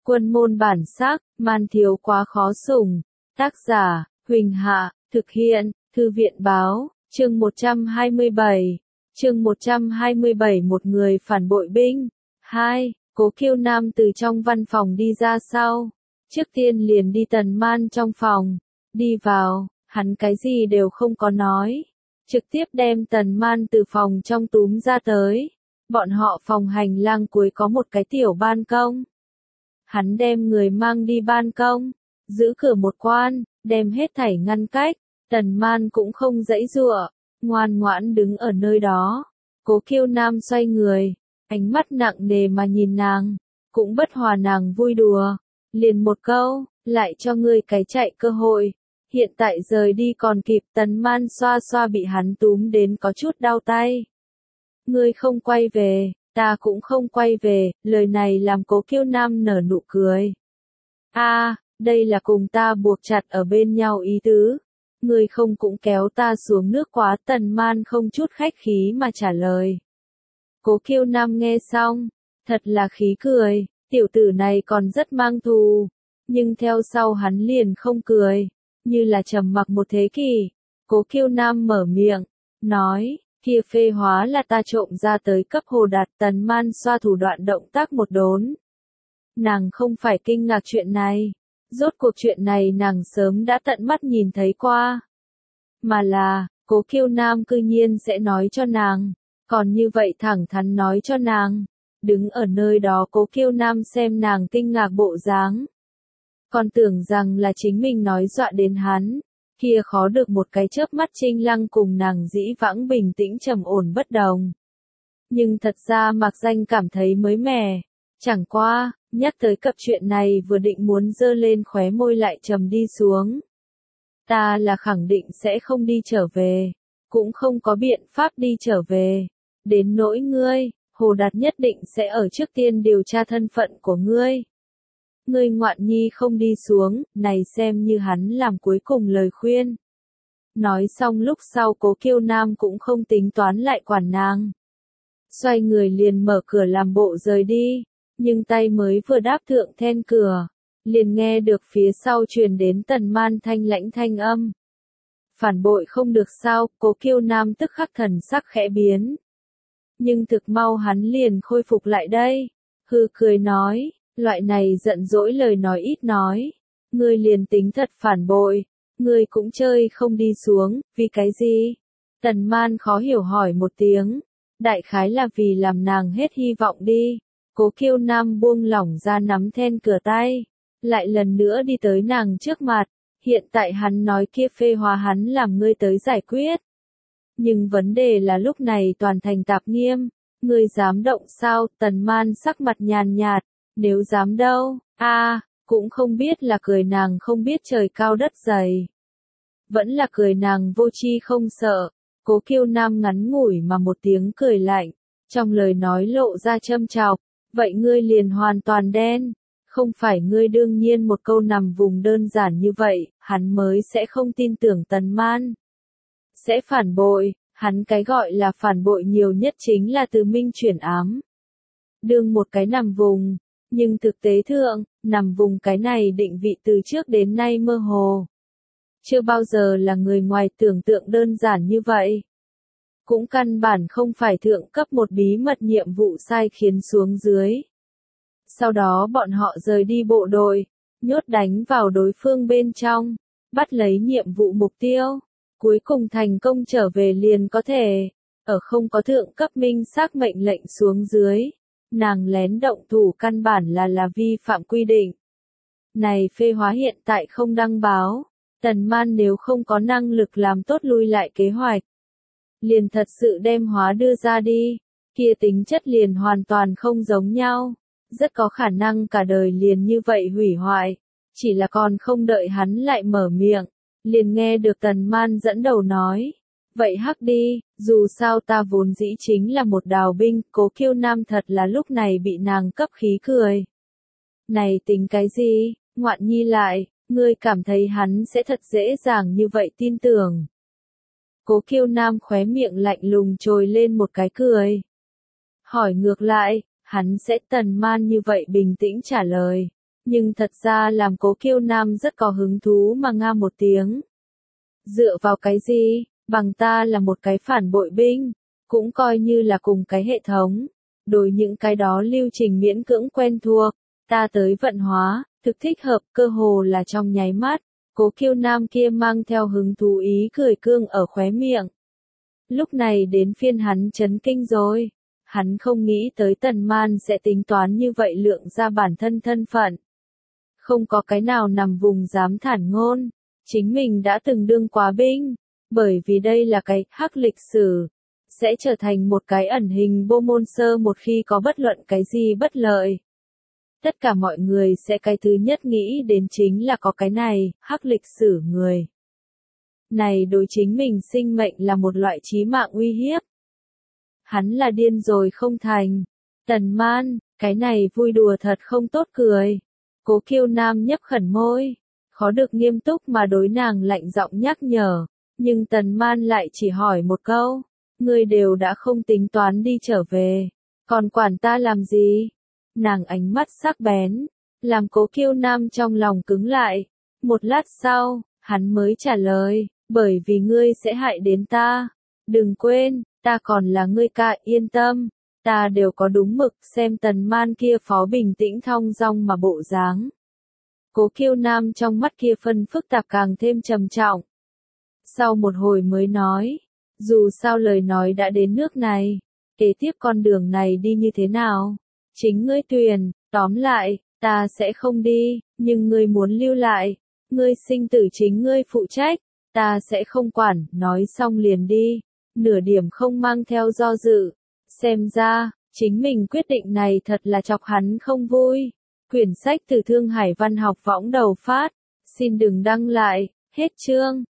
Quân môn bản sắc, man thiếu quá khó sủng. Tác giả, Huỳnh Hạ, thực hiện, Thư viện báo, chương 127. Chương 127 một người phản bội binh. 2. Cố Kiêu Nam từ trong văn phòng đi ra sau. Trước tiên liền đi Tần Man trong phòng. Đi vào, hắn cái gì đều không có nói. Trực tiếp đem Tần Man từ phòng trong túm ra tới. Bọn họ phòng hành lang cuối có một cái tiểu ban công. Hắn đem người mang đi ban công, giữ cửa một quan, đem hết thảy ngăn cách. Tần Man cũng không giãy giụa, ngoan ngoãn đứng ở nơi đó. Cố Kiêu Nam xoay người, ánh mắt nặng nề mà nhìn nàng, cũng bất hòa nàng vui đùa. Liền một câu, lại cho ngươi cái chạy cơ hội. Hiện tại rời đi còn kịp. Tần Man xoa xoa bị hắn túm đến có chút đau tay. Ngươi không quay về, ta cũng không quay về. Lời này làm Cố Kiêu Nam nở nụ cười. Đây là cùng ta buộc chặt ở bên nhau ý tứ. Ngươi không cũng kéo ta xuống nước quá. Tần Man không chút khách khí mà trả lời. Cố Kiêu Nam nghe xong, thật là khí cười. Tiểu tử này còn rất mang thù. Nhưng theo sau hắn liền không cười, như là trầm mặc một thế kỷ. Cố Kiêu Nam mở miệng, nói, kia phê hóa là ta trộm ra tới cấp Hồ Đạt. Tần Man xoa thủ đoạn động tác một đốn. Nàng không phải kinh ngạc chuyện này. Rốt cuộc chuyện này nàng sớm đã tận mắt nhìn thấy qua. Mà là, Cố Kiêu Nam cư nhiên sẽ nói cho nàng. Còn như vậy thẳng thắn nói cho nàng. Đứng ở nơi đó Cố Kiêu Nam xem nàng kinh ngạc bộ dáng. Còn tưởng rằng là chính mình nói dọa đến hắn. Kia khó được một cái chớp mắt Trinh Lăng cùng nàng dĩ vãng bình tĩnh trầm ổn bất đồng. Nhưng thật ra Mạc Danh cảm thấy mới mẻ. Chẳng qua, nhắc tới cập chuyện này vừa định muốn giơ lên khóe môi lại trầm đi xuống. Ta là khẳng định sẽ không đi trở về. Cũng không có biện pháp đi trở về. Đến nỗi ngươi, Hồ Đạt nhất định sẽ ở trước tiên điều tra thân phận của ngươi. Ngươi ngoạn nhi không đi xuống, này xem như hắn làm cuối cùng lời khuyên. Nói xong lúc sau Cố Kiêu Nam cũng không tính toán lại quản nàng. Xoay người liền mở cửa làm bộ rời đi, nhưng tay mới vừa đáp thượng then cửa, liền nghe được phía sau truyền đến Tần Man thanh lãnh thanh âm. Phản bội không được sao? Cố Kiêu Nam tức khắc thần sắc khẽ biến. Nhưng thực mau hắn liền khôi phục lại đây, hừ cười nói. Loại này giận dỗi lời nói ít nói. Ngươi liền tính thật phản bội. Ngươi cũng chơi không đi xuống, vì cái gì? Tần Man khó hiểu hỏi một tiếng. Đại khái là vì làm nàng hết hy vọng đi. Cố Kiêu Nam buông lỏng ra nắm then cửa tay. Lại lần nữa đi tới nàng trước mặt. Hiện tại hắn nói kia phê hóa hắn làm ngươi tới giải quyết. Nhưng vấn đề là lúc này toàn thành tạp nghiêm. Ngươi dám động sao? Tần Man sắc mặt nhàn nhạt. Nếu dám đâu, cũng không biết là cười nàng không biết trời cao đất dày. Vẫn là cười nàng vô tri không sợ. Cố Kiêu Nam ngắn ngủi mà một tiếng cười lạnh. Trong lời nói lộ ra châm chọc. Vậy ngươi liền hoàn toàn đen. Không phải ngươi đương nhiên một câu nằm vùng đơn giản như vậy, hắn mới sẽ không tin tưởng Tần Man. Sẽ phản bội, hắn cái gọi là phản bội nhiều nhất chính là từ minh chuyển ám. Đương một cái nằm vùng. Nhưng thực tế thượng, nằm vùng cái này định vị từ trước đến nay mơ hồ. Chưa bao giờ là người ngoài tưởng tượng đơn giản như vậy. Cũng căn bản không phải thượng cấp một bí mật nhiệm vụ sai khiến xuống dưới. Sau đó bọn họ rời đi bộ đội, nhốt đánh vào đối phương bên trong, bắt lấy nhiệm vụ mục tiêu. Cuối cùng thành công trở về liền có thể, ở không có thượng cấp minh xác mệnh lệnh xuống dưới. Nàng lén động thủ căn bản là vi phạm quy định. Này phê hóa hiện tại không đăng báo. Tần Man nếu không có năng lực làm tốt lui lại kế hoạch. Liền thật sự đem hóa đưa ra đi. Kia tính chất liền hoàn toàn không giống nhau. Rất có khả năng cả đời liền như vậy hủy hoại. Chỉ là còn không đợi hắn lại mở miệng. Liền nghe được Tần Man dẫn đầu nói. Vậy hắc đi, dù sao ta vốn dĩ chính là một đào binh. Cố Kiêu Nam thật là lúc này bị nàng cấp khí cười. Này tính cái gì, ngoạn nhi lại, ngươi cảm thấy hắn sẽ thật dễ dàng như vậy tin tưởng. Cố Kiêu Nam khóe miệng lạnh lùng trồi lên một cái cười. Hỏi ngược lại, hắn sẽ Tần Man như vậy bình tĩnh trả lời. Nhưng thật ra làm Cố Kiêu Nam rất có hứng thú mà nga một tiếng. Dựa vào cái gì, bằng ta là một cái phản bội binh, cũng coi như là cùng cái hệ thống. Đối những cái đó lưu trình miễn cưỡng quen thuộc, ta tới vận hóa, thực thích hợp cơ hồ là trong nháy mắt. Cố Kiêu Nam kia mang theo hứng thú ý cười cương ở khóe miệng. Lúc này đến phiên hắn chấn kinh rồi. Hắn không nghĩ tới Tần Man sẽ tính toán như vậy lượng ra bản thân thân phận. Không có cái nào nằm vùng dám thản ngôn. Chính mình đã từng đương quá binh. Bởi vì đây là cái hắc lịch sử. Sẽ trở thành một cái ẩn hình bô môn sơ một khi có bất luận cái gì bất lợi. Tất cả mọi người sẽ cái thứ nhất nghĩ đến chính là có cái này, hắc lịch sử người. Này đối chính mình sinh mệnh là một loại chí mạng uy hiếp. Hắn là điên rồi không thành. Tần Man, cái này vui đùa thật không tốt cười. Cố Kiêu Nam nhấp khẩn môi. Khó được nghiêm túc mà đối nàng lạnh giọng nhắc nhở. Nhưng Tần Man lại chỉ hỏi một câu. Ngươi đều đã không tính toán đi trở về. Còn quản ta làm gì? Nàng ánh mắt sắc bén. Làm Cố Kiêu Nam trong lòng cứng lại. Một lát sau, hắn mới trả lời. Bởi vì ngươi sẽ hại đến ta. Đừng quên, ta còn là ngươi ca, yên tâm. Ta đều có đúng mực. Xem Tần Man kia phó bình tĩnh thong dong mà bộ dáng. Cố Kiêu Nam trong mắt kia phân phức tạp càng thêm trầm trọng. Sau một hồi mới nói. Dù sao lời nói đã đến nước này. Kế tiếp con đường này đi như thế nào? Chính ngươi tuyển. Tóm lại, ta sẽ không đi. Nhưng ngươi muốn lưu lại. Ngươi sinh tử chính ngươi phụ trách. Ta sẽ không quản. Nói xong liền đi. Nửa điểm không mang theo do dự. Xem ra, chính mình quyết định này thật là chọc hắn không vui. Quyển sách từ Thương Hải Văn học võng đầu phát. Xin đừng đăng lại. Hết chương.